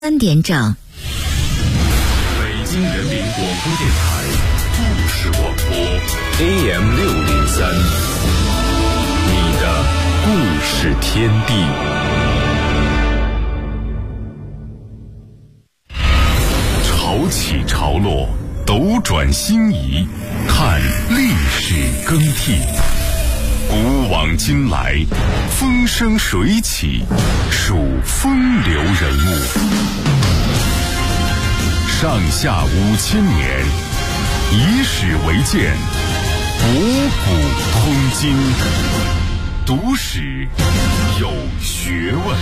3点整， 北京人民广播电台故事广播 AM603，你的故事天地。潮起潮落，斗转星移，看历史更替。古往今来，风生水起，数风流人物。上下5000年，以史为鉴，五古通今，读史有学问。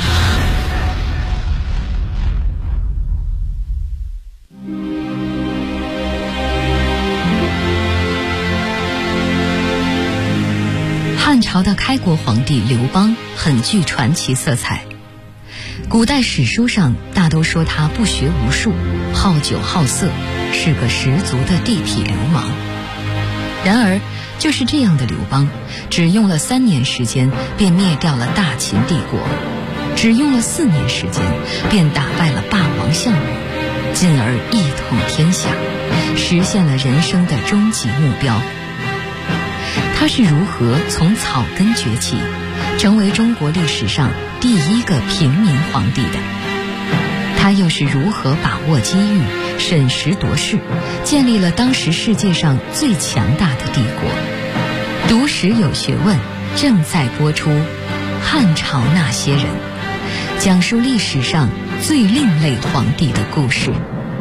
汉朝的开国皇帝刘邦很具传奇色彩，古代史书上大都说他不学无术，好酒好色，是个十足的地痞流氓。然而就是这样的刘邦，只用了3年时间便灭掉了大秦帝国，只用了4年时间便打败了霸王项羽，进而一统天下，实现了人生的终极目标。他是如何从草根崛起，成为中国历史上第一个平民皇帝的？他又是如何把握机遇，审时度势，建立了当时世界上最强大的帝国？读史有学问，正在播出《汉朝那些人》，讲述历史上最另类皇帝的故事。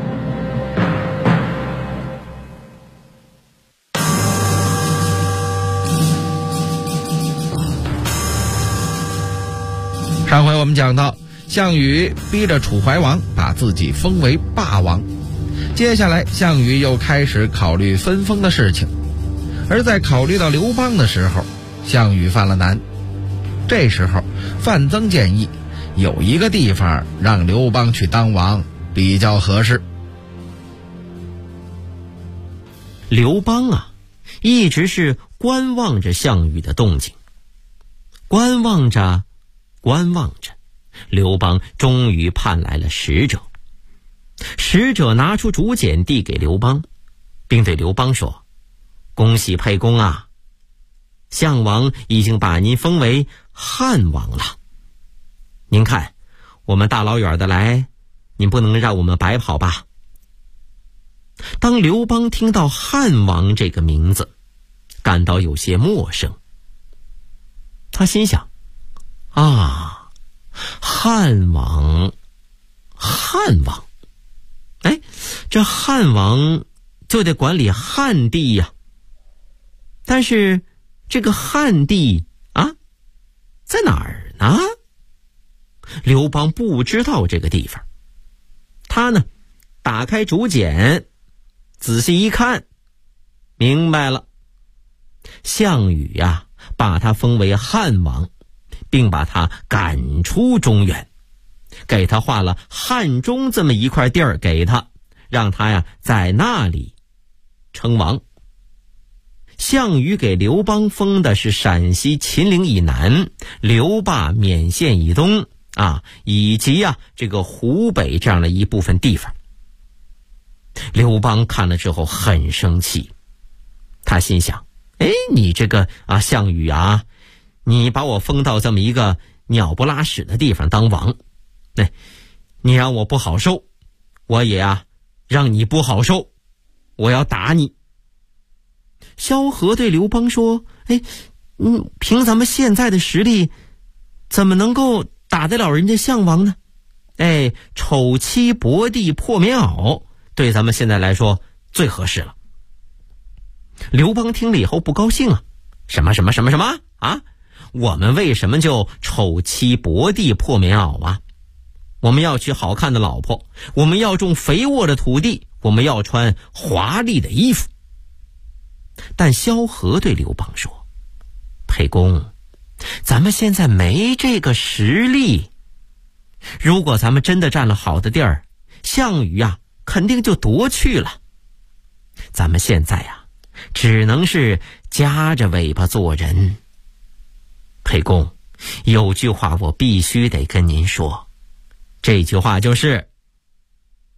上回我们讲到，项羽逼着楚怀王把自己封为霸王，接下来项羽又开始考虑分封的事情，而在考虑到刘邦的时候，项羽犯了难。这时候范增建议有一个地方让刘邦去当王比较合适。 刘邦啊，一直是观望着项羽的动静，观望着，刘邦终于派来了使者。使者拿出竹简递给刘邦，并对刘邦说：“恭喜沛公啊，项王已经把您封为汉王了。您看，我们大老远的来，您不能让我们白跑吧？”当刘邦听到汉王这个名字，感到有些陌生。他心想：汉王，哎，这汉王就得管理汉地呀。但是这个汉地啊，在哪儿呢？刘邦不知道这个地方。他呢，打开竹简，仔细一看，明白了。项羽呀，把他封为汉王，并把他赶出中原，给他划了汉中这么一块地儿给他，让他呀在那里称王。项羽给刘邦封的是陕西秦岭以南、刘坝勉县以东以及这个湖北这样的一部分地方。刘邦看了之后很生气，他心想：你这个项羽啊，你把我封到这么一个鸟不拉屎的地方当王，你让我不好受，我也让你不好受，我要打你。萧何对刘邦说：凭咱们现在的实力，怎么能够打得了人家项王呢？丑妻薄地破棉袄，对咱们现在来说最合适了。刘邦听了以后不高兴啊，什么我们为什么就丑妻薄地破棉袄啊？我们要娶好看的老婆，我们要种肥沃的土地，我们要穿华丽的衣服。但萧何对刘邦说：沛公，咱们现在没这个实力，如果咱们真的占了好的地儿，项羽肯定就夺去了。咱们现在只能是夹着尾巴做人。沛公，有句话我必须得跟您说，这句话就是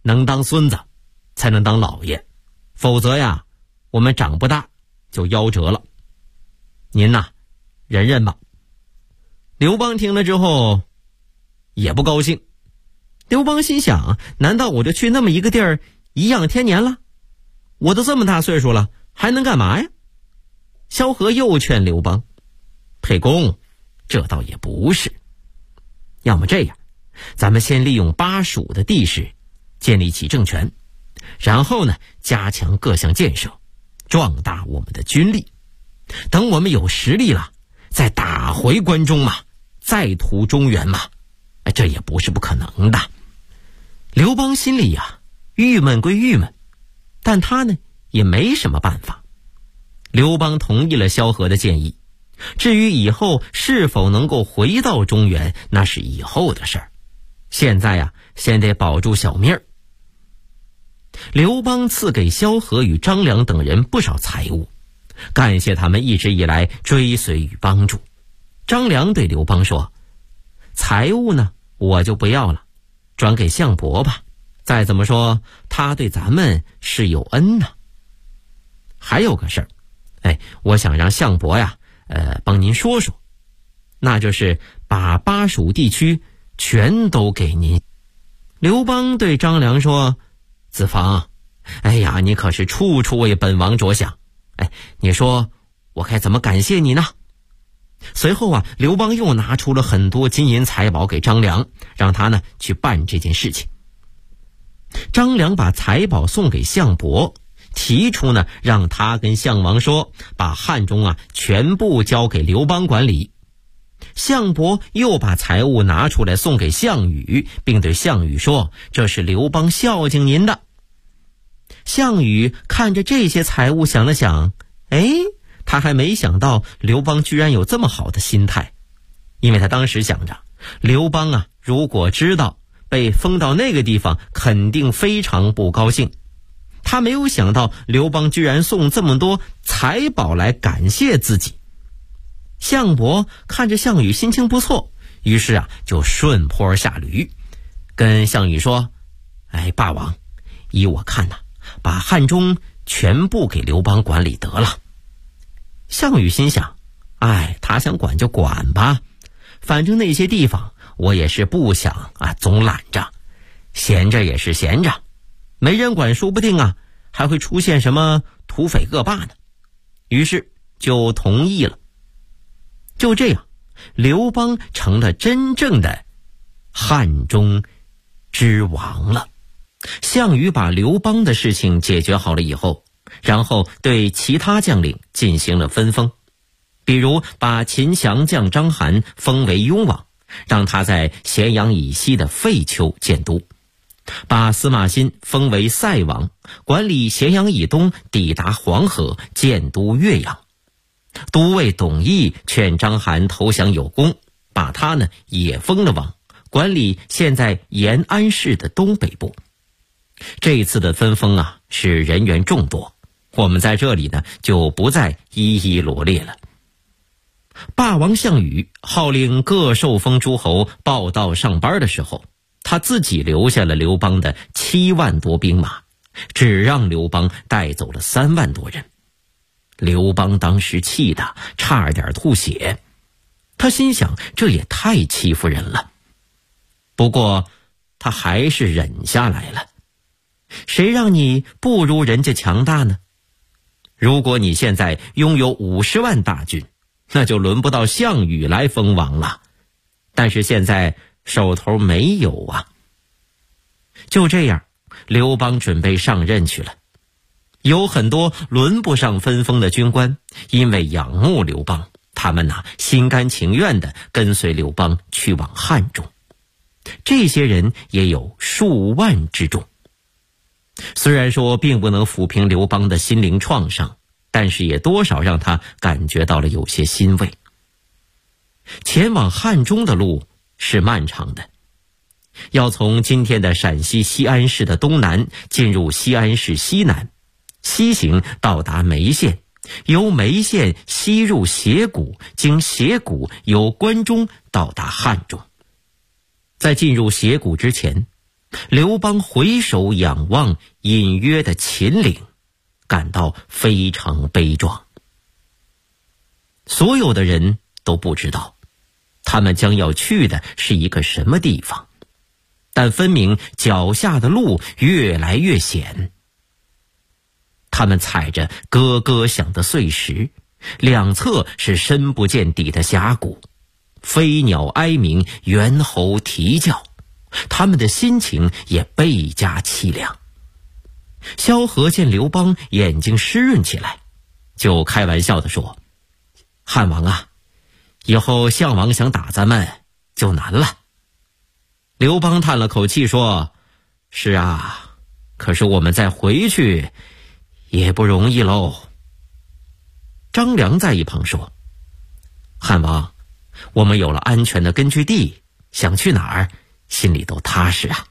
能当孙子才能当老爷，否则呀，我们长不大就夭折了。您呐，忍忍吧。刘邦听了之后也不高兴。刘邦心想，难道我就去那么一个地儿颐养天年了？我都这么大岁数了，还能干嘛呀？萧何又劝刘邦，沛公，这倒也不是。要么这样，咱们先利用巴蜀的地势建立起政权，然后呢，加强各项建设，壮大我们的军力。等我们有实力了，再打回关中嘛，再图中原嘛，这也不是不可能的。刘邦心里呀，郁闷归郁闷，但他呢也没什么办法。刘邦同意了萧何的建议，至于以后是否能够回到中原，那是以后的事儿。现在呀，先得保住小命儿。刘邦赐给萧何与张良等人不少财物，感谢他们一直以来追随与帮助。张良对刘邦说，财物呢我就不要了，转给项伯吧，再怎么说他对咱们是有恩呢。还有个事儿，我想让项伯呀帮您说说，那就是把巴蜀地区全都给您。刘邦对张良说，子房，你可是处处为本王着想，你说我该怎么感谢你呢？随后啊，刘邦又拿出了很多金银财宝给张良，让他呢去办这件事情。张良把财宝送给项伯，提出呢让他跟项王说，把汉中啊全部交给刘邦管理。项伯又把财物拿出来送给项羽，并对项羽说，这是刘邦孝敬您的。项羽看着这些财物想了想，他还没想到刘邦居然有这么好的心态，因为他当时想着，刘邦啊如果知道被封到那个地方，肯定非常不高兴。他没有想到刘邦居然送这么多财宝来感谢自己。项伯看着项羽心情不错，于是啊就顺坡下驴，跟项羽说，霸王，依我看呐，把汉中全部给刘邦管理得了。项羽心想，他想管就管吧，反正那些地方我也是不想总揽着，闲着也是闲着，没人管说不定还会出现什么土匪恶霸呢。于是就同意了。就这样，刘邦成了真正的汉中之王了。项羽把刘邦的事情解决好了以后，然后对其他将领进行了分封，比如把秦降将章邯封为雍王，让他在咸阳以西的废丘建都；把司马欣封为塞王，管理咸阳以东抵达黄河，建都岳阳。都尉董翳劝章邯投降有功，把他呢也封了王，管理现在延安市的东北部。这一次的分封是人员众多，我们在这里呢就不再一一罗列了。霸王项羽号令各受封诸侯报到上班的时候，他自己留下了刘邦的7万多兵马，只让刘邦带走了3万多人。刘邦当时气得差点吐血，他心想，这也太欺负人了。不过他还是忍下来了。谁让你不如人家强大呢？如果你现在拥有50万大军，那就轮不到项羽来封王了。但是现在手头没有啊。就这样，刘邦准备上任去了。有很多轮不上分封的军官，因为仰慕刘邦，他们心甘情愿地跟随刘邦去往汉中。这些人也有数万之众。虽然说并不能抚平刘邦的心灵创伤，但是也多少让他感觉到了有些欣慰。前往汉中的路是漫长的，要从今天的陕西西安市的东南进入西安市西南，西行到达眉县，由眉县西入斜谷，经斜谷由关中到达汉中。在进入斜谷之前， 刘邦回首仰望隐约的秦岭，感到非常悲壮。所有的人都不知道他们将要去的是一个什么地方，但分明脚下的路越来越险。他们踩着咯咯响的碎石，两侧是深不见底的峡谷，飞鸟哀鸣，猿猴啼叫，他们的心情也倍加凄凉。萧何见刘邦眼睛湿润起来，就开玩笑地说：汉王啊，以后项王想打咱们就难了。刘邦叹了口气说：是啊，可是我们再回去也不容易喽。张良在一旁说：汉王，我们有了安全的根据地，想去哪儿心里都踏实啊。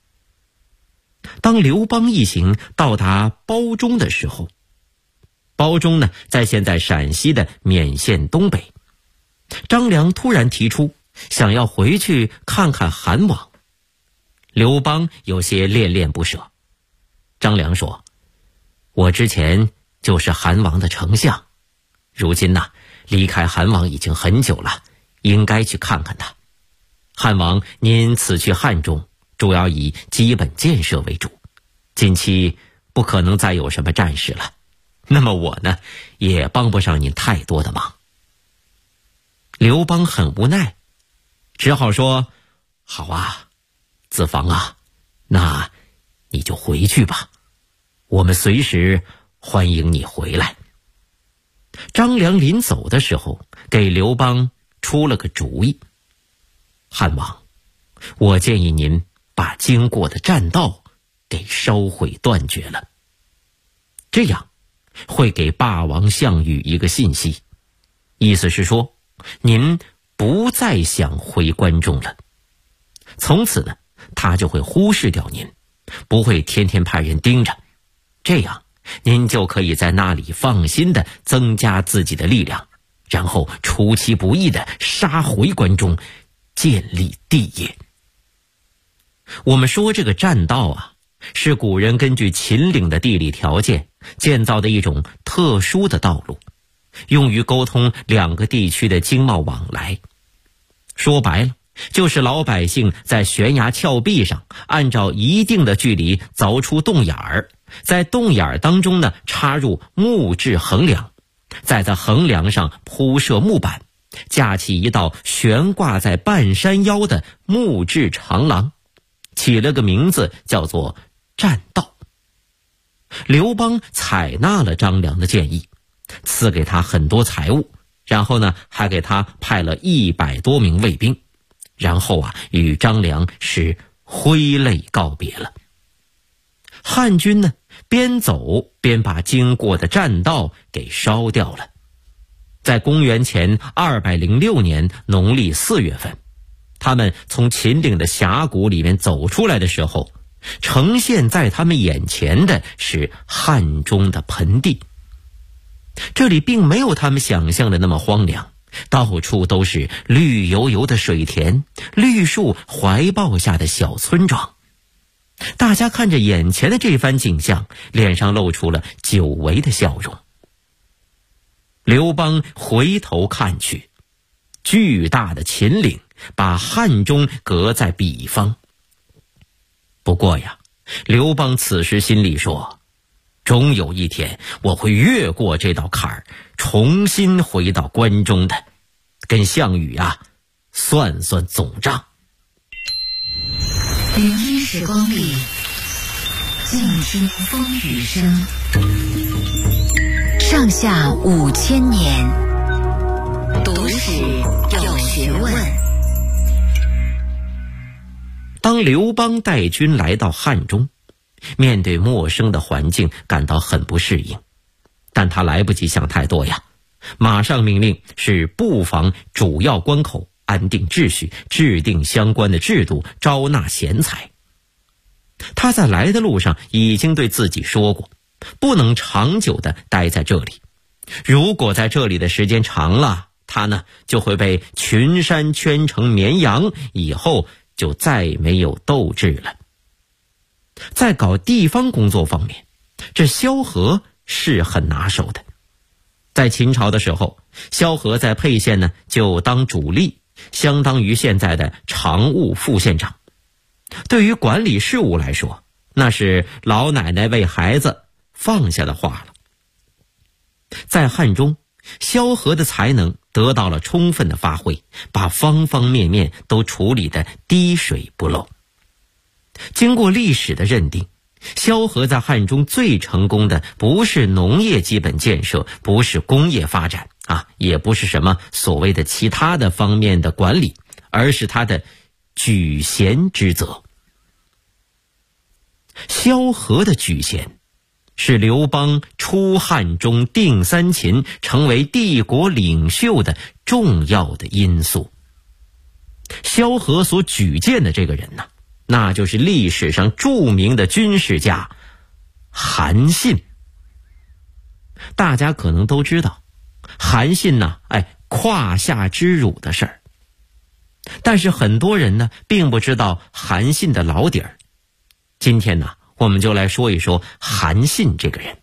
当刘邦一行到达褒中的时候，褒中呢在现在陕西的勉县东北。张良突然提出想要回去看看韩王，刘邦有些恋恋不舍。张良说：我之前就是韩王的丞相，如今呢离开韩王已经很久了，应该去看看他。汉王您此去汉中主要以基本建设为主，近期不可能再有什么战事了，那么我呢也帮不上您太多的忙。刘邦很无奈，只好说：好啊，子房啊，那你就回去吧，我们随时欢迎你回来。张良临走的时候给刘邦出了个主意：汉王，我建议您把经过的栈道给烧毁断绝了，这样会给霸王项羽一个信息，意思是说您不再想回关中了，从此呢他就会忽视掉您，不会天天派人盯着，这样您就可以在那里放心的增加自己的力量，然后出其不意的杀回关中，建立帝业。我们说这个栈道啊，是古人根据秦岭的地理条件建造的一种特殊的道路，用于沟通两个地区的经贸往来。说白了，就是老百姓在悬崖峭壁上按照一定的距离凿出洞眼儿，在洞眼儿当中呢插入木质横梁，再在横梁上铺设木板，架起一道悬挂在半山腰的木质长廊，起了个名字叫做栈道。刘邦采纳了张良的建议，赐给他很多财物，然后呢还给他派了100多名卫兵，然后与张良是挥泪告别了。汉军呢边走边把经过的栈道给烧掉了。在公元前206年农历4月份，他们从秦岭的峡谷里面走出来的时候，呈现在他们眼前的是汉中的盆地。这里并没有他们想象的那么荒凉，到处都是绿油油的水田，绿树怀抱下的小村庄。大家看着眼前的这番景象，脸上露出了久违的笑容。刘邦回头看去，巨大的秦岭把汉中隔在彼方。不过呀，刘邦此时心里说，终有一天我会越过这道坎儿，重新回到关中的，跟项羽算算总账。 聆听时光里，静听风雨声。上下5000年，读史有学问。 当刘邦带军来到汉中，面对陌生的环境感到很不适应，但他来不及想太多呀，马上命令是布防主要关口，安定秩序，制定相关的制度，招纳贤才。他在来的路上已经对自己说过，不能长久地待在这里，如果在这里的时间长了，他呢就会被群山圈成绵羊，以后就再没有斗志了。 在搞地方工作方面，这萧何是很拿手的。在秦朝的时候，萧何在沛县呢就当主力，相当于现在的常务副县长。对于管理事务来说，那是老奶奶为孩子放下的话了。在汉中，萧何的才能得到了充分的发挥，把方方面面都处理得滴水不漏。经过历史的认定，萧何在汉中最成功的不是农业基本建设，不是工业发展也不是什么所谓的其他的方面的管理，而是他的举贤之责。萧何的举贤是刘邦出汉中定三秦，成为帝国领袖的重要的因素。萧何所举荐的这个人呢，那就是历史上著名的军事家韩信。大家可能都知道韩信呢，胯下之辱的事儿，但是很多人呢并不知道韩信的老底儿。今天呢，我们就来说一说韩信这个人。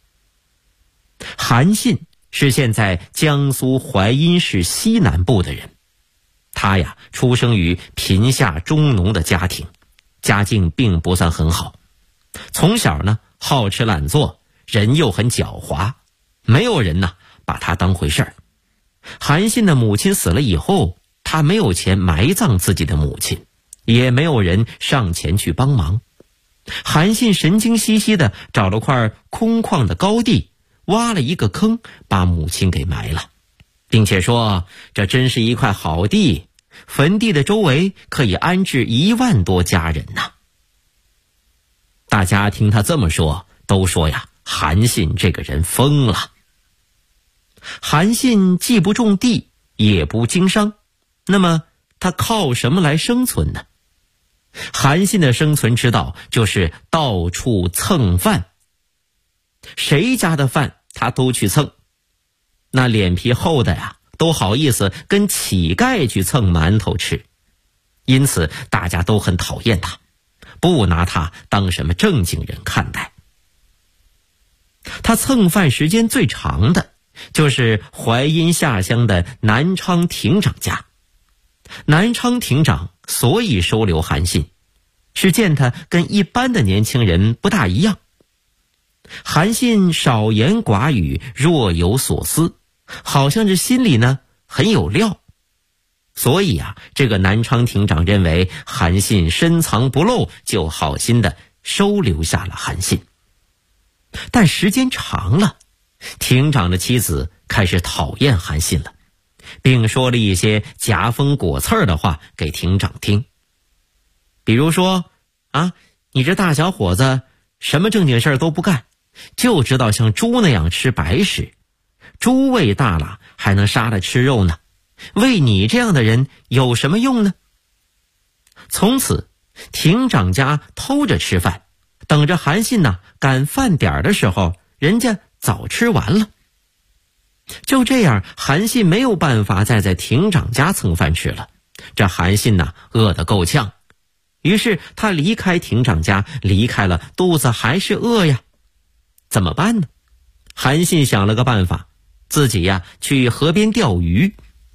韩信是现在江苏淮阴市西南部的人，他呀出生于贫下中农的家庭，家境并不算很好。从小呢好吃懒做，人又很狡猾，没有人呢把他当回事儿。韩信的母亲死了以后，他没有钱埋葬自己的母亲，也没有人上前去帮忙。韩信神经兮兮地找了块空旷的高地，挖了一个坑，把母亲给埋了，并且说这真是一块好地，坟地的周围可以安置1万多家人呐。大家听他这么说，都说呀，韩信这个人疯了。韩信既不种地，也不经商，那么他靠什么来生存呢？韩信的生存之道就是到处蹭饭，谁家的饭他都去蹭。那脸皮厚的呀，都好意思跟乞丐去蹭馒头吃，因此大家都很讨厌他，不拿他当什么正经人看待。他蹭饭时间最长的就是淮阴下乡的南昌亭长家。南昌亭长所以收留韩信，是见他跟一般的年轻人不大一样。韩信少言寡语，若有所思，好像这心里呢很有料。所以这个南昌亭长认为韩信深藏不露，就好心的收留下了韩信。但时间长了，亭长的妻子开始讨厌韩信了，并说了一些夹风裹刺的话给亭长听。比如说你这大小伙子什么正经事儿都不干，就知道像猪那样吃白食，猪胃大了还能杀了吃肉呢，为你这样的人有什么用呢？从此亭长家偷着吃饭，等着韩信赶饭点的时候，人家早吃完了。就这样，韩信没有办法再在亭长家蹭饭吃了。这韩信饿得够呛，于是他离开亭长家，离开了，肚子还是饿呀。怎么办呢？韩信想了个办法，自己去河边钓鱼。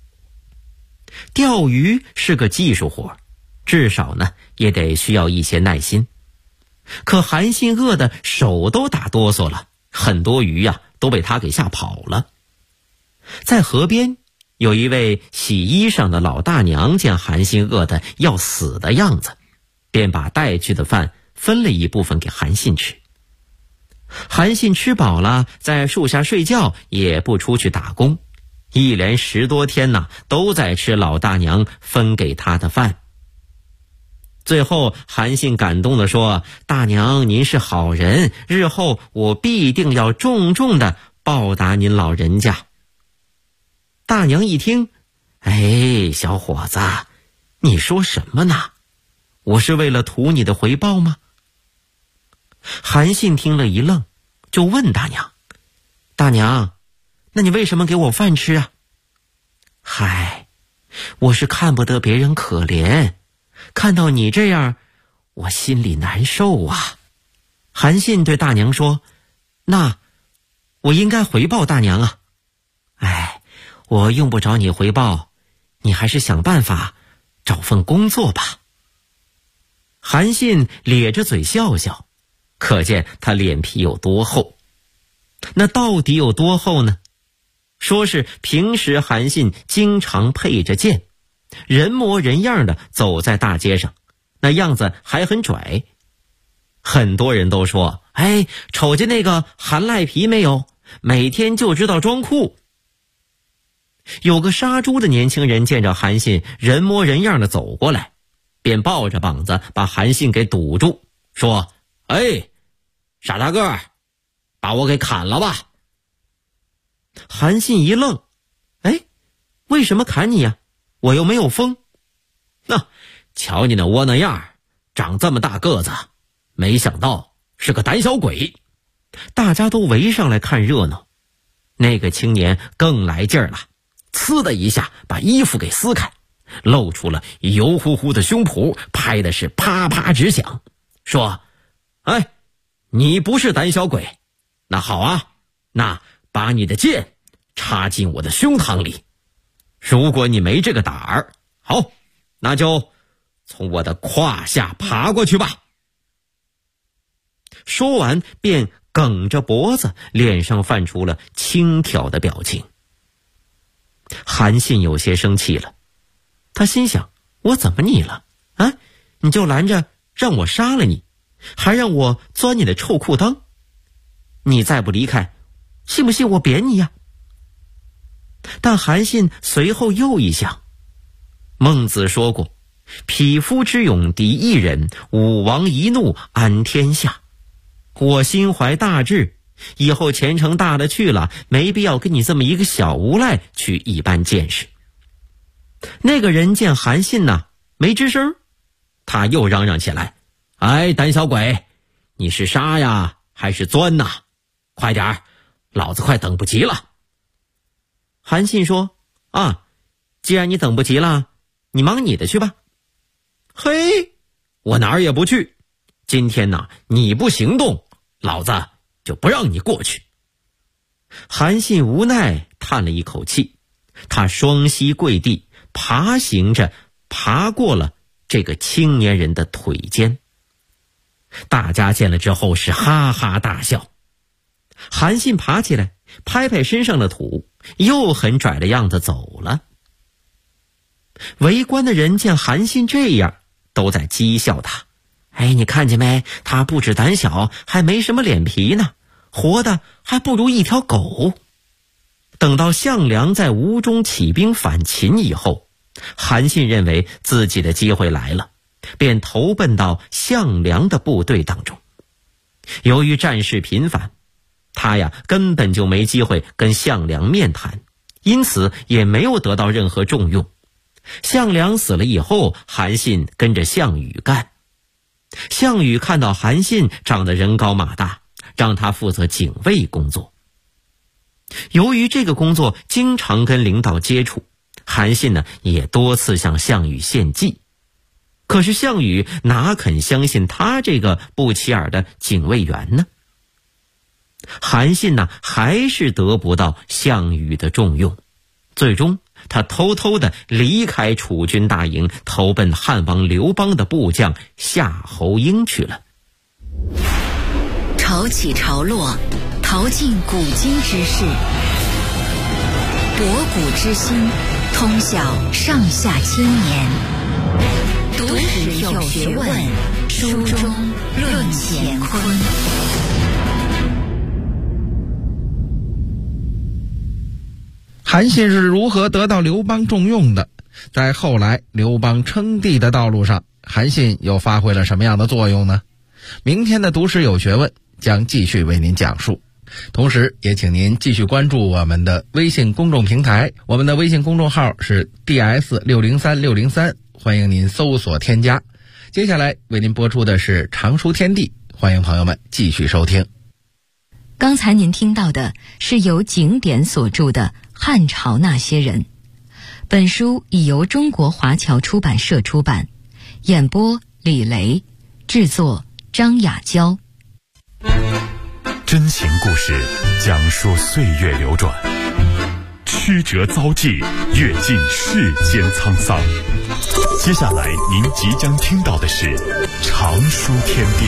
钓鱼是个技术活，至少也得需要一些耐心。可韩信饿得手都打哆嗦了，很多鱼都被他给吓跑了。在河边，有一位洗衣裳的老大娘见韩信饿得要死的样子，便把带去的饭分了一部分给韩信吃。韩信吃饱了，在树下睡觉，也不出去打工，一连10多天都在吃老大娘分给他的饭。最后韩信感动地说，大娘您是好人，日后我必定要重重的报答您老人家。大娘一听，小伙子，你说什么呢？我是为了图你的回报吗？韩信听了一愣，就问大娘，大娘，那你为什么给我饭吃啊？嗨，我是看不得别人可怜，看到你这样，我心里难受啊。 韩信对大娘说：“那我应该回报大娘啊。”“哎，我用不着你回报，你还是想办法找份工作吧。”韩信咧着嘴笑笑，可见他脸皮有多厚。那到底有多厚呢？说是平时韩信经常配着剑，人模人样的走在大街上，那样子还很拽。很多人都说：“哎，瞅见那个韩赖皮没有？每天就知道装酷。”有个杀猪的年轻人见着韩信人模人样的走过来，便抱着膀子把韩信给堵住，说：“哎，傻大个儿，把我给砍了吧。”韩信一愣：“哎，为什么砍你呀？我又没有疯。”“瞧你那窝囊样，长这么大个子，没想到是个胆小鬼。”大家都围上来看热闹。那个青年更来劲儿了，呲的一下把衣服给撕开，露出了油乎乎的胸脯，拍的是啪啪直响，说：“哎，你不是胆小鬼，那好啊，那把你的剑插进我的胸膛里。如果你没这个胆儿，好，那就从我的胯下爬过去吧。”说完便梗着脖子，脸上泛出了轻佻的表情。韩信有些生气了，他心想：我怎么你了啊？你就拦着让我杀了你，还让我钻你的臭裤裆，你再不离开，信不信我扁你呀？但韩信随后又一想，孟子说过：“匹夫之勇敌一人，武王一怒安天下。”我心怀大志，以后前程大了去了，没必要跟你这么一个小无赖去一般见识。那个人见韩信呢，没吱声，他又嚷嚷起来：“哎，胆小鬼，你是杀呀还是钻呐？快点儿，老子快等不及了。”韩信说：“啊，既然你等不及了，你忙你的去吧。”“嘿，我哪儿也不去，今天呢，你不行动，老子就不让你过去。”韩信无奈叹了一口气，他双膝跪地，爬行着爬过了这个青年人的腿间。大家见了之后是哈哈大笑。韩信爬起来，拍拍身上的土，又很拽的样子走了。围观的人见韩信这样，都在讥笑他：“哎，你看见没？他不止胆小，还没什么脸皮呢，活的还不如一条狗。”等到项梁在吴中起兵反秦以后，韩信认为自己的机会来了，便投奔到项梁的部队当中。由于战事频繁，他呀根本就没机会跟项梁面谈，因此也没有得到任何重用。项梁死了以后，韩信跟着项羽干。项羽看到韩信长得人高马大，让他负责警卫工作。由于这个工作经常跟领导接触，韩信呢也多次向项羽献计。可是项羽哪肯相信他这个不起眼的警卫员呢？韩信呢还是得不到项羽的重用，最终他偷偷地离开楚军大营，投奔汉王刘邦的部将夏侯婴去了。 潮起潮落，淘尽古今之事，博古之今，通晓上下千年。读史有学问，书中论乾坤。 韩信是如何得到刘邦重用的？在后来刘邦称帝的道路上，韩信又发挥了什么样的作用呢？明天的读史有学问将继续为您讲述，同时也请您继续关注我们的微信公众平台，我们的微信公众号是 DS603603，欢迎您搜索添加。接下来为您播出的是常书天地，欢迎朋友们继续收听。 刚才您听到的是由景典所著的《汉朝那些人》，本书已由中国华侨出版社出版，演播李雷，制作张雅娇。 真情故事讲述岁月流转，曲折遭际，阅尽世间沧桑。接下来您即将听到的是常书天地。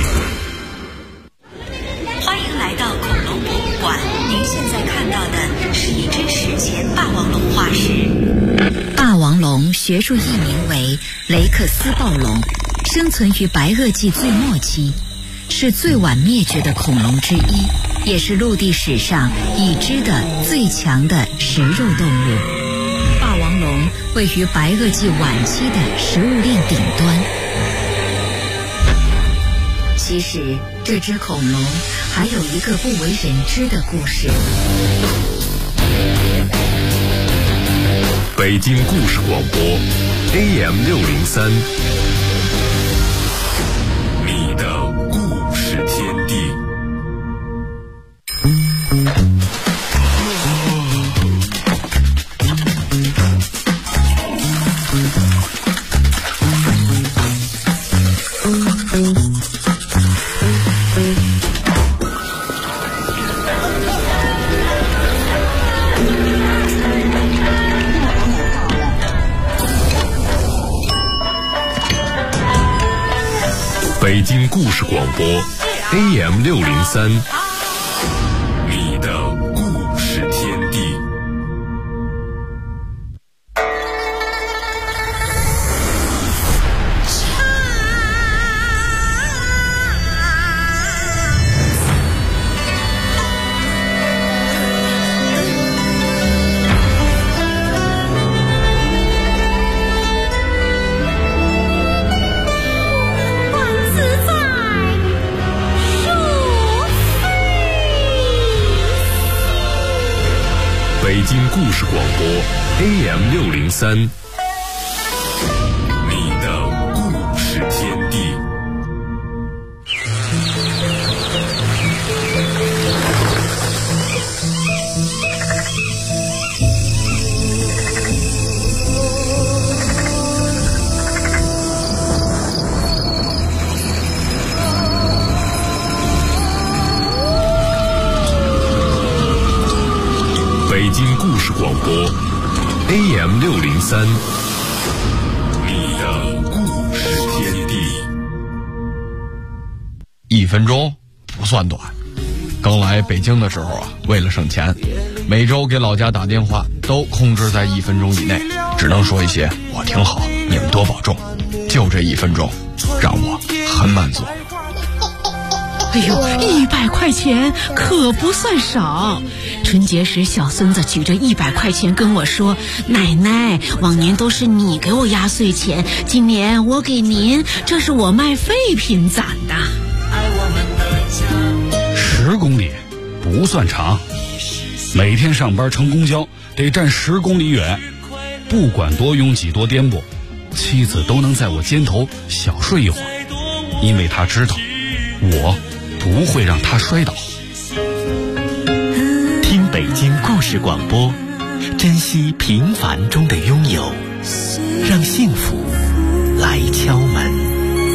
欢迎来到恐龙博物馆，您现在看到的是一只史前霸王龙化石。霸王龙学术译名为雷克斯暴龙，生存于白垩纪最末期，是最晚灭绝的恐龙之一，也是陆地史上已知的最强的食肉动物。霸王龙位于白垩纪晚期的食物链顶端。其实这只恐龙还有一个不为人知的故事。 北京故事广播 AM603， 你的故事天地。北京故事广播 AM603， 你的故事天地。北京故事广播 AM603， 你的故事天地。北京故事广播 AM603， 你的故事天地。 1分钟不算短。刚来北京的时候啊，为了省钱，每周给老家打电话都控制在1分钟以内，只能说一些我挺好，你们多保重。就这1分钟，让我很满足。 哎呦，100块钱可不算少。春节时，小孙子举着100块钱跟我说：“奶奶，往年都是你给我压岁钱，今年我给您，这是我卖废品攒的。 ”10公里不算长，每天上班乘公交得站10公里远，不管多拥挤多颠簸，妻子都能在我肩头小睡一会儿，因为她知道我不会让他摔倒。 听北京故事广播，珍惜平凡中的拥有，让幸福来敲门。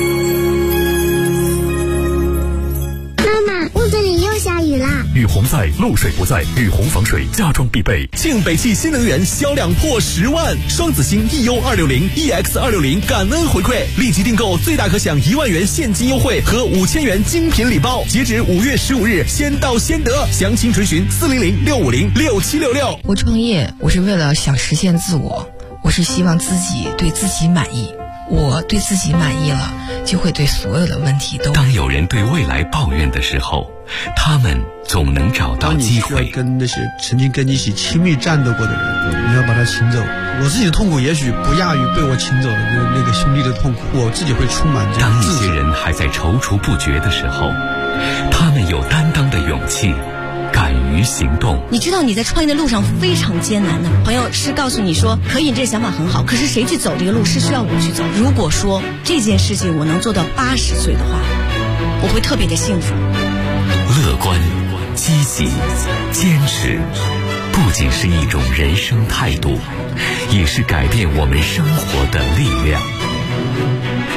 妈妈，屋子里又下雨啦！ 雨洪在，漏水不在，雨洪防水家装必备。 庆北汽新能源销量破10万，双子星 EU260、EX260 感恩回馈，立即订购最大可享1万元现金优惠和5000元精品礼包，截止5月15日，先到先得。详情垂询400-650-6766。 我创业，我是为了想实现自我，我是希望自己对自己满意。我对自己满意了，就会对所有的问题都。 当有人对未来抱怨的时候，他们总能找到机会。 当你需要跟那些曾经跟你一起亲密战斗过的人，你要把他请走。我自己的痛苦也许不亚于被我请走的那个兄弟的痛苦，我自己会充满这当一些人还在踌躇不决的时候，他们有担当的勇气，敢于行动。 你知道你在创业的路上非常艰难的，朋友是告诉你说可以，这想法很好，可是谁去走这个路是需要我去走。如果说这件事情我能做到80岁的话，我会特别的幸福。 乐观、积极、坚持，不仅是一种人生态度，也是改变我们生活的力量。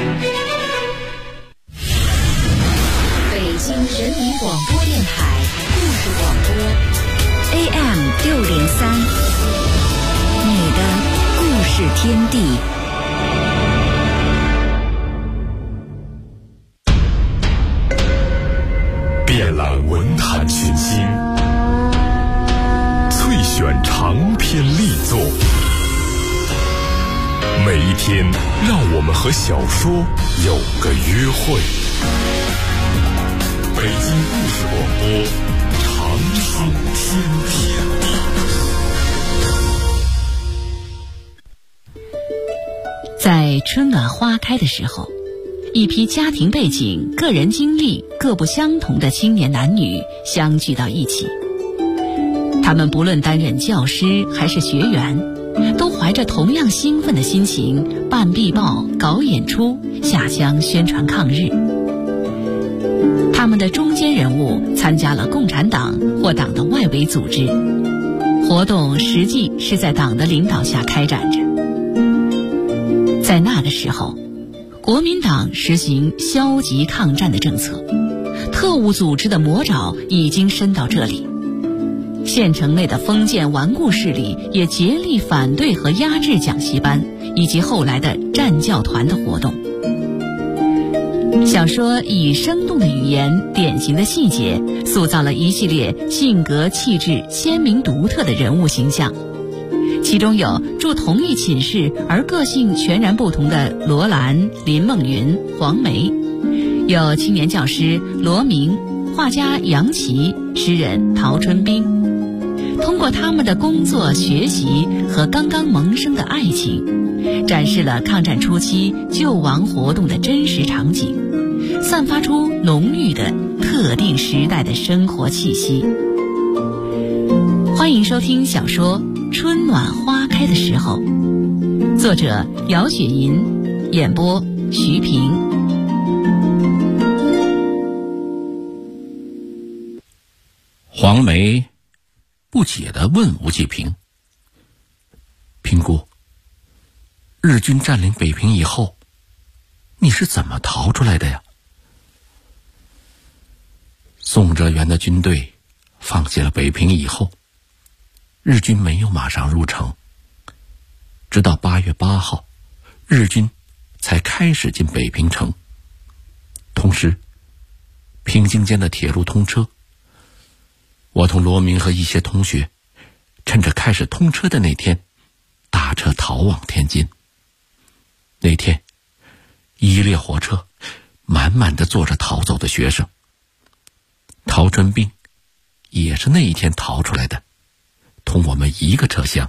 北京人民广播电台事广播 AM603，你的故事天地。 遍览文坛群星，萃选长篇力作，每一天让我们和小说有个约会。北京故事广播，长春天地。 在春暖花开的时候，一批家庭背景、个人经历各不相同的青年男女相聚到一起。他们不论担任教师还是学员，都怀着同样兴奋的心情办壁报、搞演出、下乡宣传抗日。他们的中坚人物参加了共产党或党的外围组织，活动实际是在党的领导下开展着。在那个时候，国民党实行消极抗战的政策，特务组织的魔爪已经伸到这里。县城内的封建顽固势力也竭力反对和压制讲习班以及后来的战教团的活动。小说以生动的语言、典型的细节，塑造了一系列性格气质鲜明独特的人物形象。其中有住同一寝室而个性全然不同的罗兰、林梦云、黄梅，有青年教师罗明、画家杨琦、诗人陶春冰。通过他们的工作、学习和刚刚萌生的爱情，展示了抗战初期救亡活动的真实场景，散发出浓郁的特定时代的生活气息。欢迎收听小说《春暖花开的时候》，作者姚雪银，演播徐平。 黄梅不解地问吴继平：“平姑，日军占领北平以后，你是怎么逃出来的呀？”宋哲元的军队放弃了北平以后，日军没有马上入城，直到8月8号，日军才开始进北平城。同时，平津间的铁路通车，我同罗明和一些同学趁着开始通车的那天，搭车逃往天津。那天，一列火车满满的坐着逃走的学生。陶春冰也是那一天逃出来的，同我们一个车厢。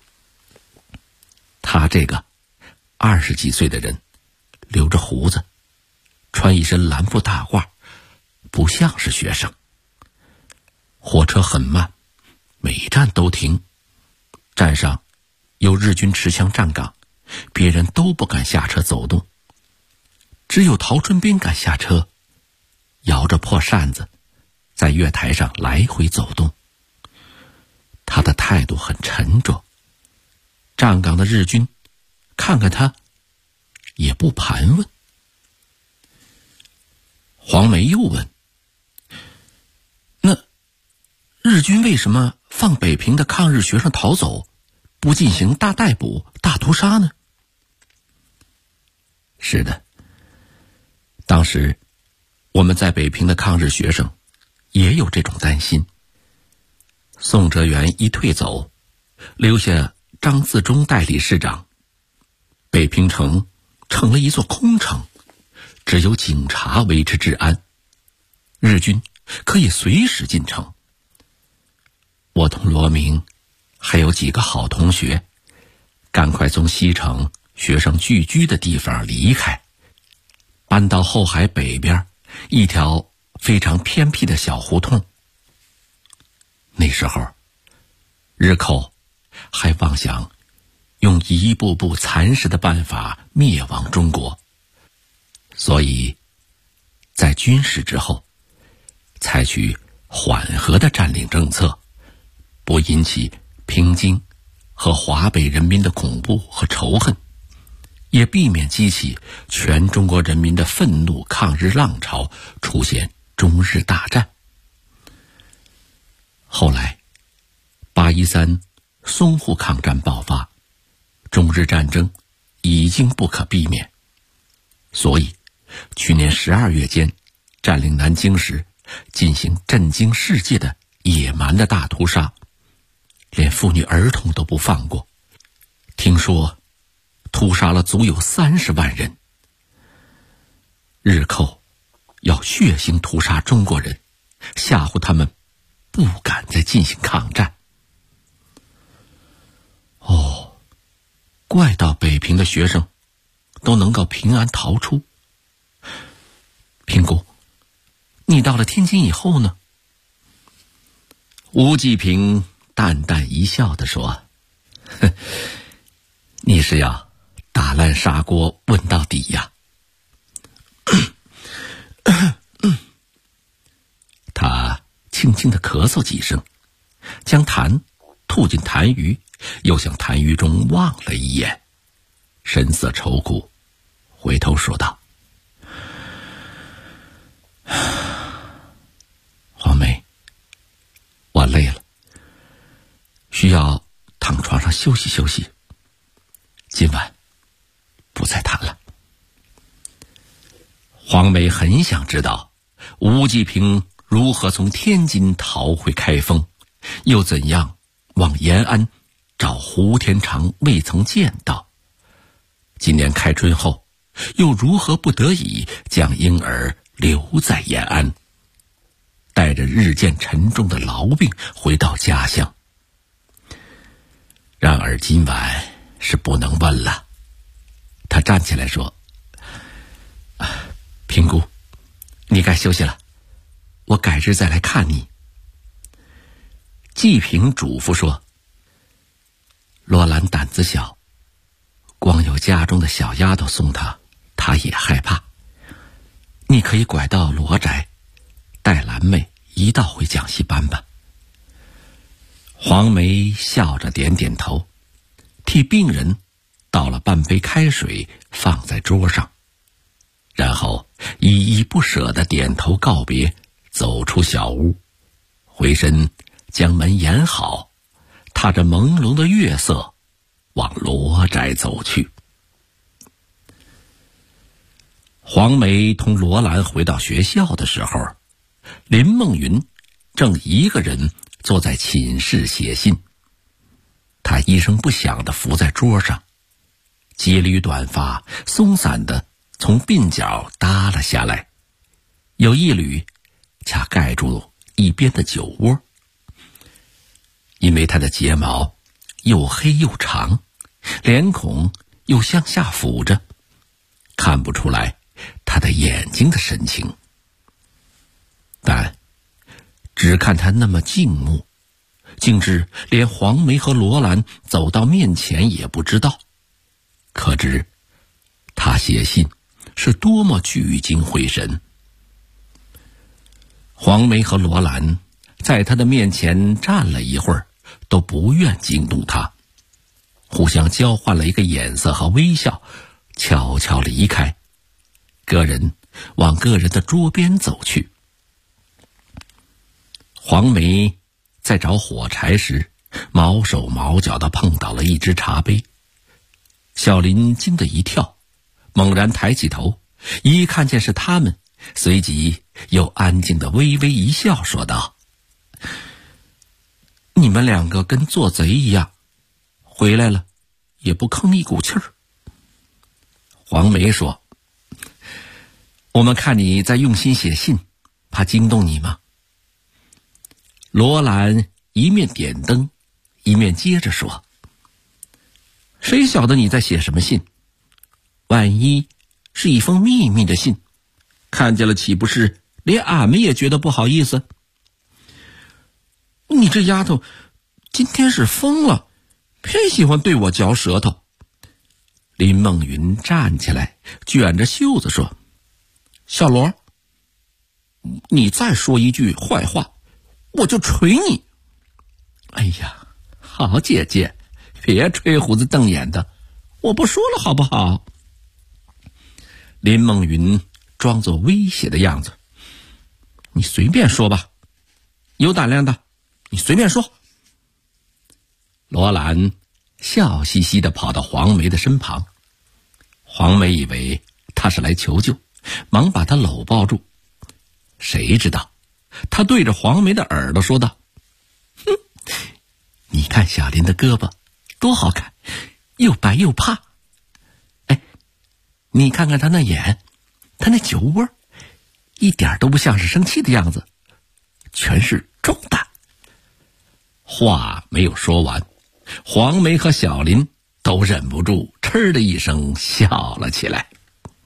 他这个20几岁的人，留着胡子，穿一身蓝布大褂，不像是学生。火车很慢，每站都停，站上有日军持枪站岗，别人都不敢下车走动，只有陶春冰敢下车，摇着破扇子在月台上来回走动。他的态度很沉着，站岗的日军看看他也不盘问。黄梅又问：“那日军为什么放北平的抗日学生逃走，不进行大逮捕、大屠杀呢？”是的，当时我们在北平的抗日学生也有这种担心。宋哲元一退走，留下张自忠代理市长，北平城成了一座空城，只有警察维持治安，日军可以随时进城。我同罗明还有几个好同学，赶快从西城学生聚居的地方离开，搬到后海北边一条非常偏僻的小胡同。那时候，日寇还妄想用一步步蚕食的办法灭亡中国，所以在军事之后，采取缓和的占领政策，不引起平津和华北人民的恐怖和仇恨，也避免激起全中国人民的愤怒抗日浪潮，出现中日大战。 后来813淞沪抗战爆发，中日战争已经不可避免，所以去年12月间占领南京时进行震惊世界的野蛮的大屠杀，连妇女儿童都不放过。听说屠杀了足有30万人。日寇要血腥屠杀中国人，吓唬他们不敢再进行抗战。哦，怪到北平的学生都能够平安逃出。平姑，你到了天津以后呢？吴继平淡淡一笑地说，你是要打烂砂锅问到底呀？他轻轻地咳嗽几声，将痰吐进痰盂，又向痰盂中望了一眼，神色愁苦，回头说道，黄梅，我累了，需要躺床上休息休息，今晚不再谈了。黄梅很想知道吴继平如何从天津逃回开封，又怎样往延安找胡天长未曾见到，今年开春后又如何不得已将婴儿留在延安，带着日渐沉重的痨病回到家乡。然而今晚是不能问了。他站起来说，平姑，你该休息了，我改日再来看你。季平嘱咐说，罗兰胆子小，光有家中的小丫头送她，她也害怕。你可以拐到罗宅，带兰妹一道回讲戏班吧。黄梅笑着点点头，替病人倒了半杯开水放在桌上，然后依依不舍地点头告别，走出小屋，回身将门掩好，踏着朦胧的月色往罗宅走去。黄梅同罗兰回到学校的时候，林梦云正一个人坐在寝室写信。她一声不响地伏在桌上，几缕短发松散地从鬓角耷了下来，有一缕恰盖住一边的酒窝。因为她的睫毛又黑又长，脸孔又向下俯着，看不出来她的眼睛的神情，但只看她那么静穆，竟至连黄梅和罗兰走到面前也不知道，可知她写信是多么聚精会神。黄梅和罗兰在她的面前站了一会儿，都不愿惊动她，互相交换了一个眼色和微笑，悄悄离开，个人往个人的桌边走去。黄梅在找火柴时，毛手毛脚地碰倒了一只茶杯。小林惊得一跳，猛然抬起头，一看见是他们，随即又安静地微微一笑，说道，你们两个跟做贼一样，回来了也不吭一股气儿。黄梅说，我们看你在用心写信，怕惊动你吗？罗兰一面点灯，一面接着说，谁晓得你在写什么信？万一是一封秘密的信，看见了岂不是连俺们也觉得不好意思？你这丫头今天是疯了，偏喜欢对我嚼舌头。林梦云站起来，卷着袖子说，小罗，你再说一句坏话，我就捶你。哎呀，好姐姐，别吹胡子瞪眼的，我不说了好不好？林梦云装作威胁的样子，你随便说吧，有胆量的你随便说。罗兰笑嘻嘻地跑到黄梅的身旁，黄梅以为他是来求救，忙把他搂抱住。谁知道他对着黄梅的耳朵说道：哼，你看小林的胳膊多好看，又白又胖。哎，你看看他那眼，他那酒窝，一点都不像是生气的样子，全是重担。话没有说完，黄梅和小林都忍不住嗤的一声笑了起来。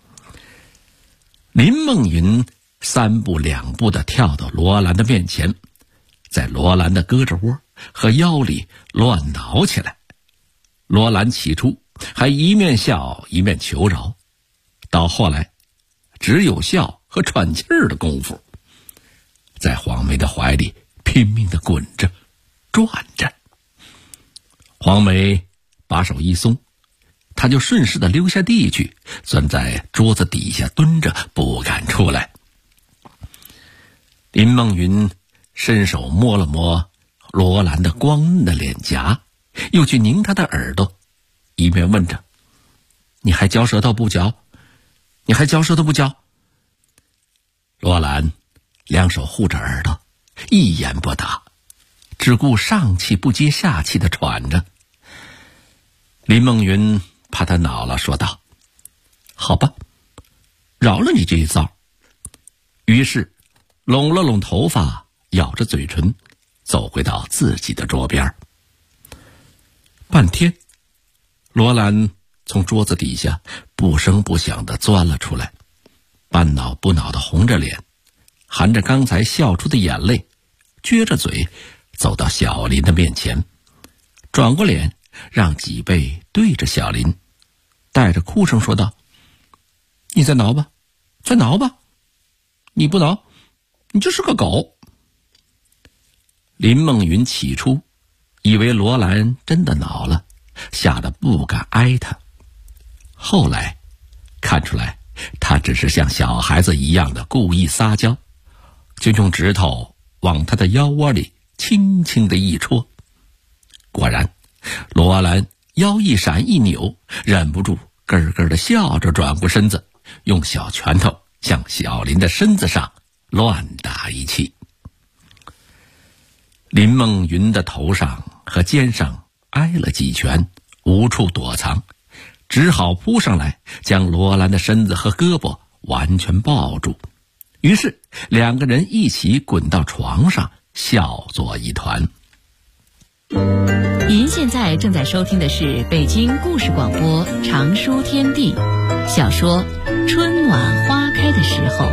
林梦云3步2步地跳到罗兰的面前，在罗兰的胳肢窝和腰里乱挠起来。罗兰起初还一面笑一面求饶，到后来只有笑和喘气儿的功夫，在黄梅的怀里拼命地滚着转着。黄梅把手一松，他就顺势地溜下地去，钻在桌子底下蹲着，不敢出来。林梦云伸手摸了摸罗兰的光嫩的脸颊，又去拧他的耳朵，一面问着：你还嚼舌头不嚼？你还嚼舌头不嚼？罗兰两手护着耳朵，一言不答，只顾上气不接下气地喘着。林梦云怕他恼了，说道：好吧，饶了你这一遭。于是拢了拢头发，咬着嘴唇，走回到自己的桌边。半天，罗兰从桌子底下不声不响地钻了出来，半恼不恼地红着脸，含着刚才笑出的眼泪，撅着嘴走到小林的面前，转过脸让脊背对着小林，带着哭声说道：你再挠吧，再挠吧，你不挠你就是个狗。林梦云起初以为罗兰真的恼了，吓得不敢挨他，后来看出来他只是像小孩子一样的故意撒娇，就用指头往他的腰窝里轻轻地一戳。果然罗兰腰一闪一扭，忍不住咯咯地笑着转过身子，用小拳头向小林的身子上乱打一气。林梦云的头上和肩上挨了几拳，无处躲藏，只好扑上来将罗兰的身子和胳膊完全抱住。于是两个人一起滚到床上，笑作一团。 您现在正在收听的是北京故事广播长书天地小说《春暖花开的时候》。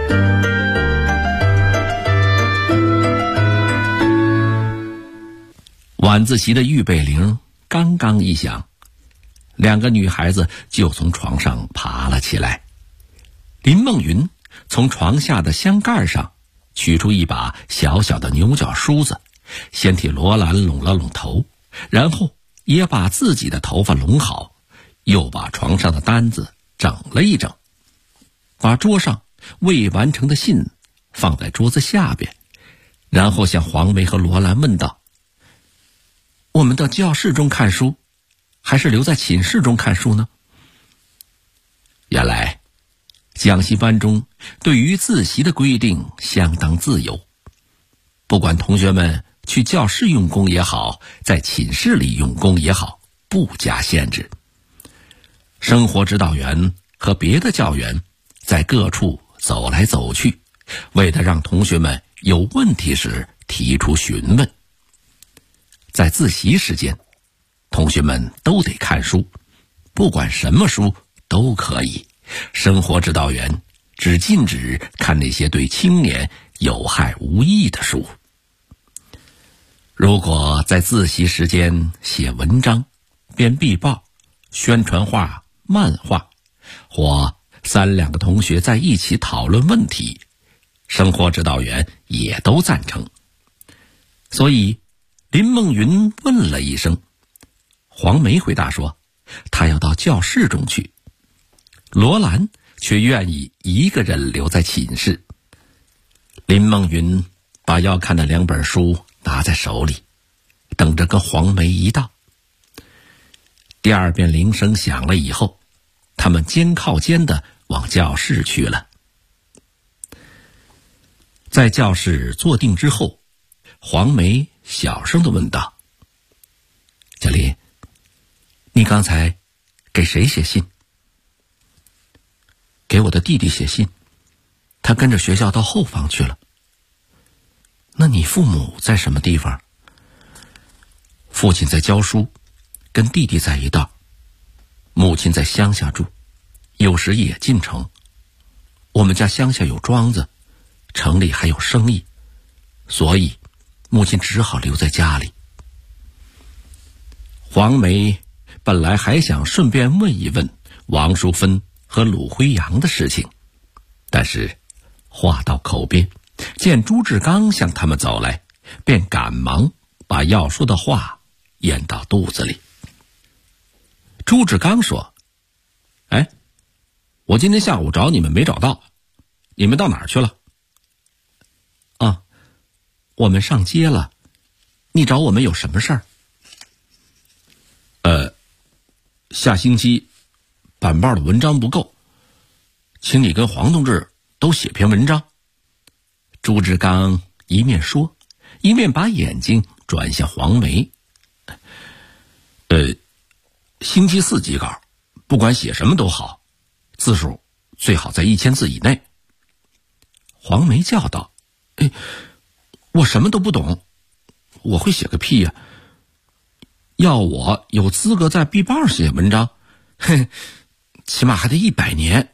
晚自习的预备铃刚刚一响，两个女孩子就从床上爬了起来。林梦云从床下的箱盖上取出一把小小的牛角梳子，先替罗兰拢了拢头，然后也把自己的头发拢好，又把床上的单子整了一整，把桌上未完成的信放在桌子下边，然后向黄梅和罗兰问道：我们到教室中看书，还是留在寝室中看书呢？原来讲习班中对于自习的规定相当自由，不管同学们去教室用功也好，在寝室里用功也好，不加限制。生活指导员和别的教员在各处走来走去，为了让同学们有问题时提出询问。在自习时间，同学们都得看书，不管什么书都可以，生活指导员只禁止看那些对青年有害无益的书。如果在自习时间写文章、编壁报、宣传画、漫画，或3-2个同学在一起讨论问题，生活指导员也都赞成。所以林梦云问了一声，黄梅回答说她要到教室中去，罗兰却愿意一个人留在寝室。林梦云把要看的2本书拿在手里，等着跟黄梅一道。第二遍铃声响了以后，他们肩靠肩地往教室去了。在教室坐定之后，黄梅小声地问道：小林，你刚才给谁写信？给我的弟弟写信，他跟着学校到后方去了。那你父母在什么地方？父亲在教书，跟弟弟在一道。母亲在乡下住，有时也进城。我们家乡下有庄子，城里还有生意，所以母亲只好留在家里。黄梅本来还想顺便问一问王淑芬和鲁辉阳的事情，但是话到口边，见朱志刚向他们走来，便赶忙把要说的话咽到肚子里。朱志刚说：哎，我今天下午找你们没找到，你们到哪儿去了？啊，我们上街了。你找我们有什么事儿？下星期板报的文章不够，请你跟黄同志都写篇文章。朱志刚一面说，一面把眼睛转向黄梅。星期四寄稿，不管写什么都好，字数最好在1000字以内。黄梅叫道：我什么都不懂，我会写个屁呀！要我有资格在壁报写文章，起码还得100年。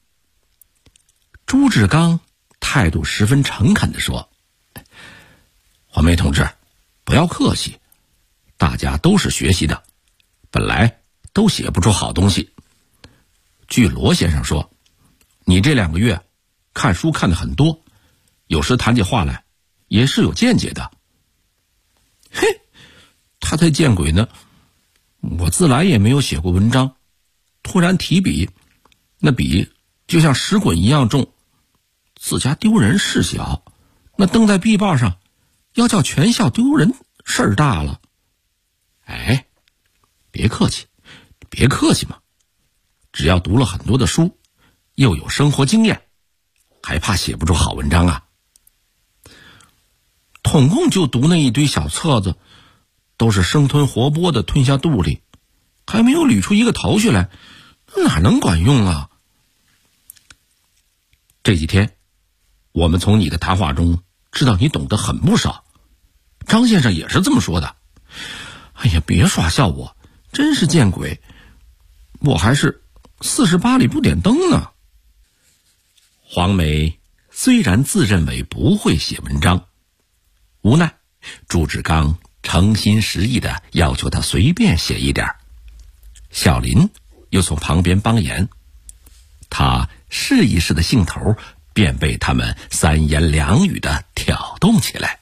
朱志刚态度十分诚恳地说：黄梅同志，不要客气，大家都是学习的，本来都写不出好东西。据罗先生说，你这2个月看书看得很多，有时谈起话来也是有见解的。他才见鬼呢！我自来也没有写过文章，突然提笔，那笔就像石滚一样重，自家丢人事小，那登在壁报上，要叫全校丢人，事儿大了。别客气，别客气嘛，只要读了很多的书，又有生活经验，还怕写不出好文章啊？统共就读那一堆小册子，都是生吞活剥的吞下肚里，还没有捋出一个头绪来，哪能管用啊？这几天我们从你的谈话中知道你懂得很不少，张先生也是这么说的。哎呀，别耍笑我，真是见鬼，我还是48里不点灯呢。黄梅虽然自认为不会写文章，无奈朱志刚诚心实意地要求他随便写一点，小林又从旁边帮言，他试一试的兴头便被他们3言2语地挑动起来。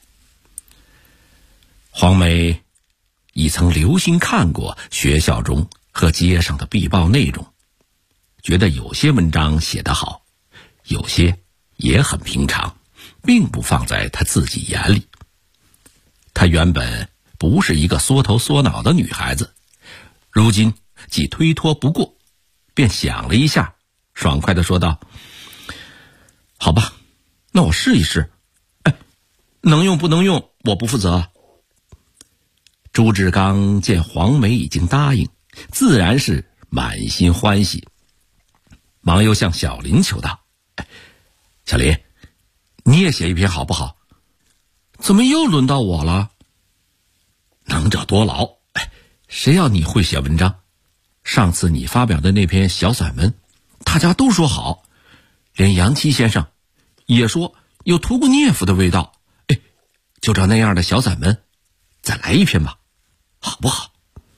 黄梅已曾留心看过学校中和街上的壁报内容，觉得有些文章写得好，有些也很平常，并不放在他自己眼里。她原本不是一个缩头缩脑的女孩子，如今既推脱不过，便想了一下，爽快地说道：好吧，那我试一试，能用不能用我不负责。朱志刚见黄梅已经答应，自然是满心欢喜，忙又向小林求道：小林，你也写一篇好不好？怎么又轮到我了？能者多劳，谁要你会写文章？上次你发表的那篇小散文，大家都说好，连杨七先生也说有屠古涅夫的味道。就照那样的小散文，再来一篇吧，好不好？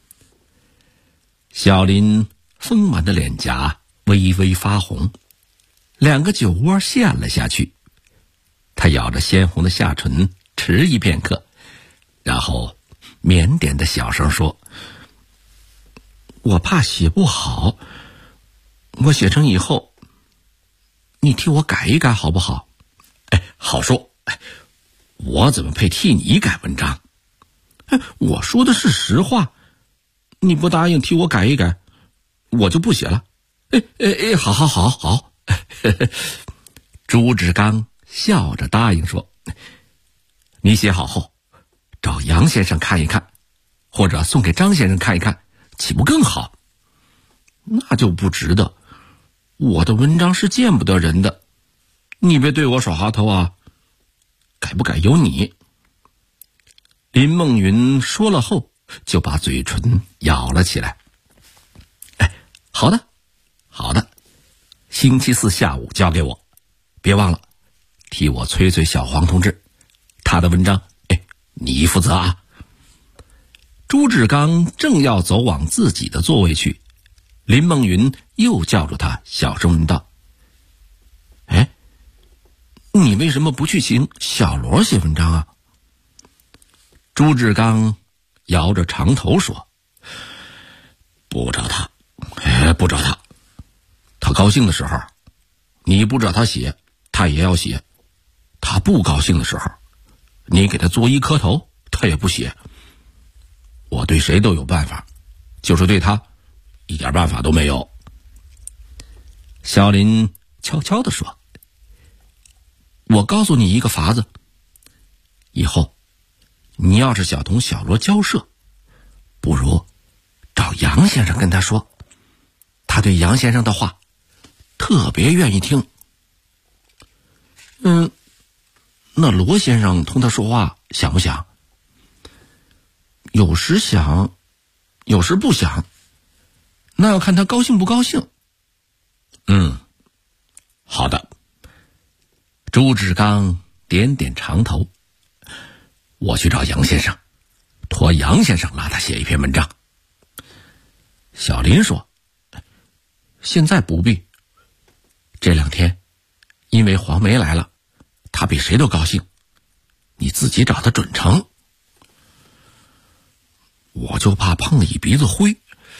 小林丰满的脸颊微微发红，2个酒窝陷了下去。他咬着鲜红的下唇，迟疑片刻，然后腼腆的小声说：我怕写不好，我写成以后，你替我改一改好不好？好说， 我怎么配替你改文章？我说的是实话，你不答应替我改一改，我就不写了。好。朱志刚笑着答应说，你写好后找杨先生看一看，或者送给张先生看一看，岂不更好？那就不值得，我的文章是见不得人的，你别对我耍滑头啊，改不改由你。林梦云说了后就把嘴唇咬了起来。好的，星期四下午交给我，别忘了替我催催小黄同志，他的文章你负责啊。朱志刚正要走往自己的座位去，林梦云又叫住他，小声问道，你为什么不去请小罗写文章啊？朱志刚摇着长头说，不找他，他高兴的时候你不找他写，他也要写，他不高兴的时候你给他做一磕头，他也不写。我对谁都有办法，就是对他一点办法都没有。小林悄悄地说，我告诉你一个法子，以后你要是想同小罗交涉，不如找杨先生跟他说，他对杨先生的话特别愿意听。那罗先生同他说话想不想？有时想，有时不想，那要看他高兴不高兴。好的。朱志刚点点长头，我去找杨先生，托杨先生拉他写一篇文章。小林说，现在不必，这2天因为黄梅来了，他比谁都高兴，你自己找他准成。我就怕碰了一鼻子灰。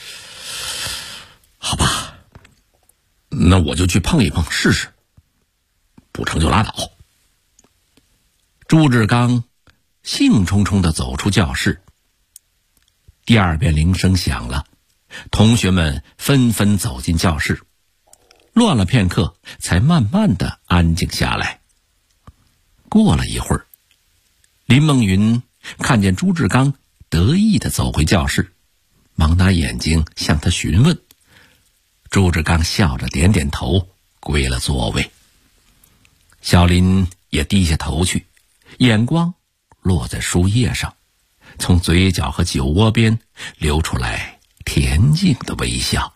好吧，那我就去碰一碰试试，不成就拉倒。朱志刚兴冲冲地走出教室。第2遍铃声响了，同学们纷纷走进教室，乱了片刻才慢慢地安静下来。过了一会儿，林梦云看见朱志刚得意地走回教室，忙拿眼睛向他询问。朱志刚笑着点点头，归了座位。小林也低下头去，眼光落在书页上，从嘴角和酒窝边流出来恬静的微笑。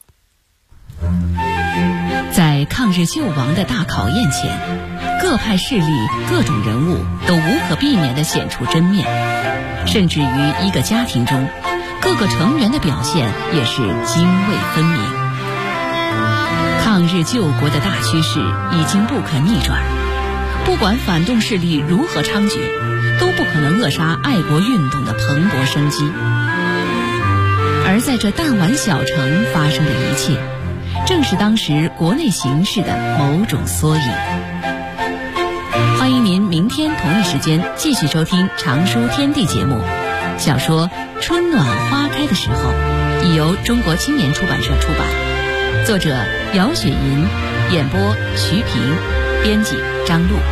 在抗日救亡的大考验前，各派势力、各种人物都无可避免地显出真面，甚至于一个家庭中，各个成员的表现也是泾渭分明。抗日救国的大趋势已经不可逆转，不管反动势力如何猖獗，都不可能扼杀爱国运动的蓬勃生机。而在这弹丸小城发生的一切，正是当时国内形势的某种缩影。欢迎您明天同一时间继续收听《常书天地》节目。小说《春暖花开的时候》已由中国青年出版社出版，作者姚雪银，演播徐平，编辑张璐。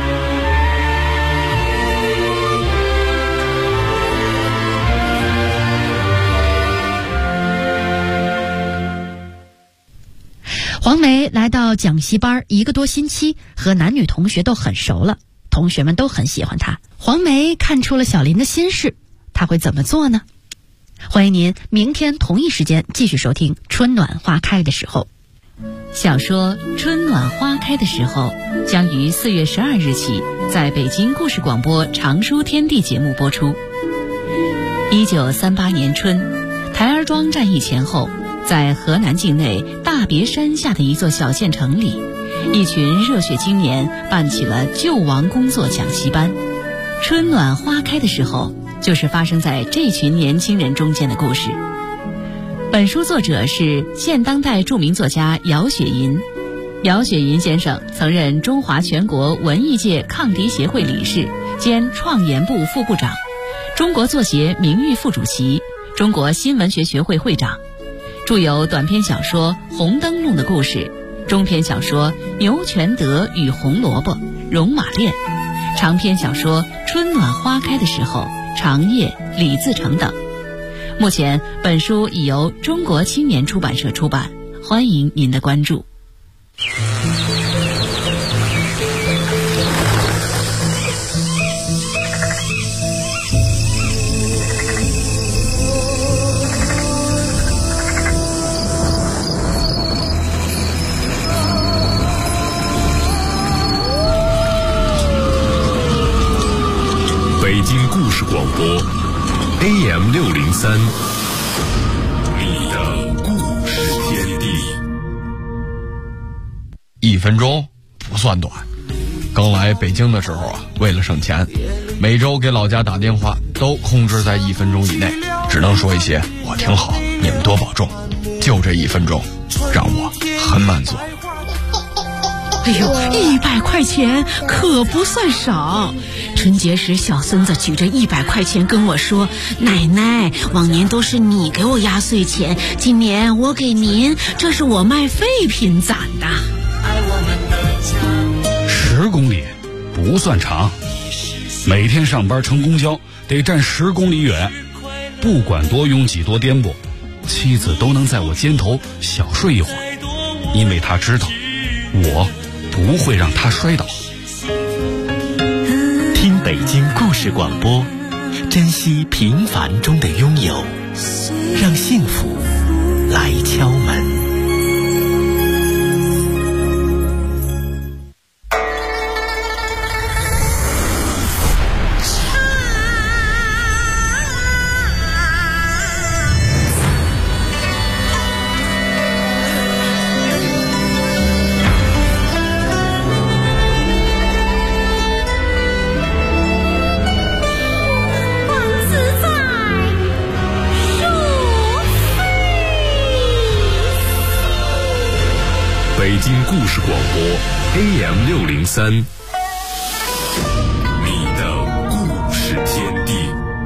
黄梅来到讲习班1个多星期，和男女同学都很熟了，同学们都很喜欢她。黄梅看出了小林的心事，她会怎么做呢？欢迎您明天同一时间继续收听《春暖花开的时候》。 小说《春暖花开的时候》将于4月12日起在北京故事广播《常书天地》节目播出。1938年春，台儿庄战役前后，在河南境内大别山下的一座小县城里，一群热血青年办起了救亡工作讲习班。春暖花开的时候，就是发生在这群年轻人中间的故事。本书作者是现当代著名作家姚雪银。姚雪银先生曾任中华全国文艺界抗敌协会理事、 兼创研部副部长，中国作协名誉副主席，中国新闻学学会会长，著有短篇小说《红灯笼的故事》，中篇小说《牛全德与红萝卜》《戎马恋》，长篇小说《春暖花开的时候》《长夜》《李自成》等。目前本书已由中国青年出版社出版，欢迎您的关注。 北京故事广播 AM603， 你的故事天地。 1分钟不算短。刚来北京的时候啊，为了省钱，每周给老家打电话都控制在1分钟以内，只能说一些我挺好，你们多保重。就这1分钟，让我很满足。 哎呦，100块钱可不算少。春节时，小孙子举着100块钱跟我说：“奶奶，往年都是你给我压岁钱，今年我给您，这是我卖废品攒的。 ”10公里不算长，每天上班乘公交得站10公里远，不管多拥挤多颠簸，妻子都能在我肩头小睡一会儿，因为她知道我不会让他摔倒。 听北京故事广播，珍惜平凡中的拥有，让幸福来敲门。 北京故事广播 AM603， 你的故事天地。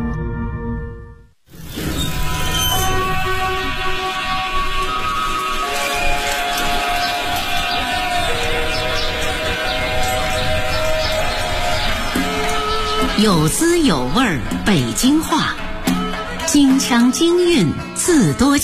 有滋有味儿，北京话，京腔京韵自多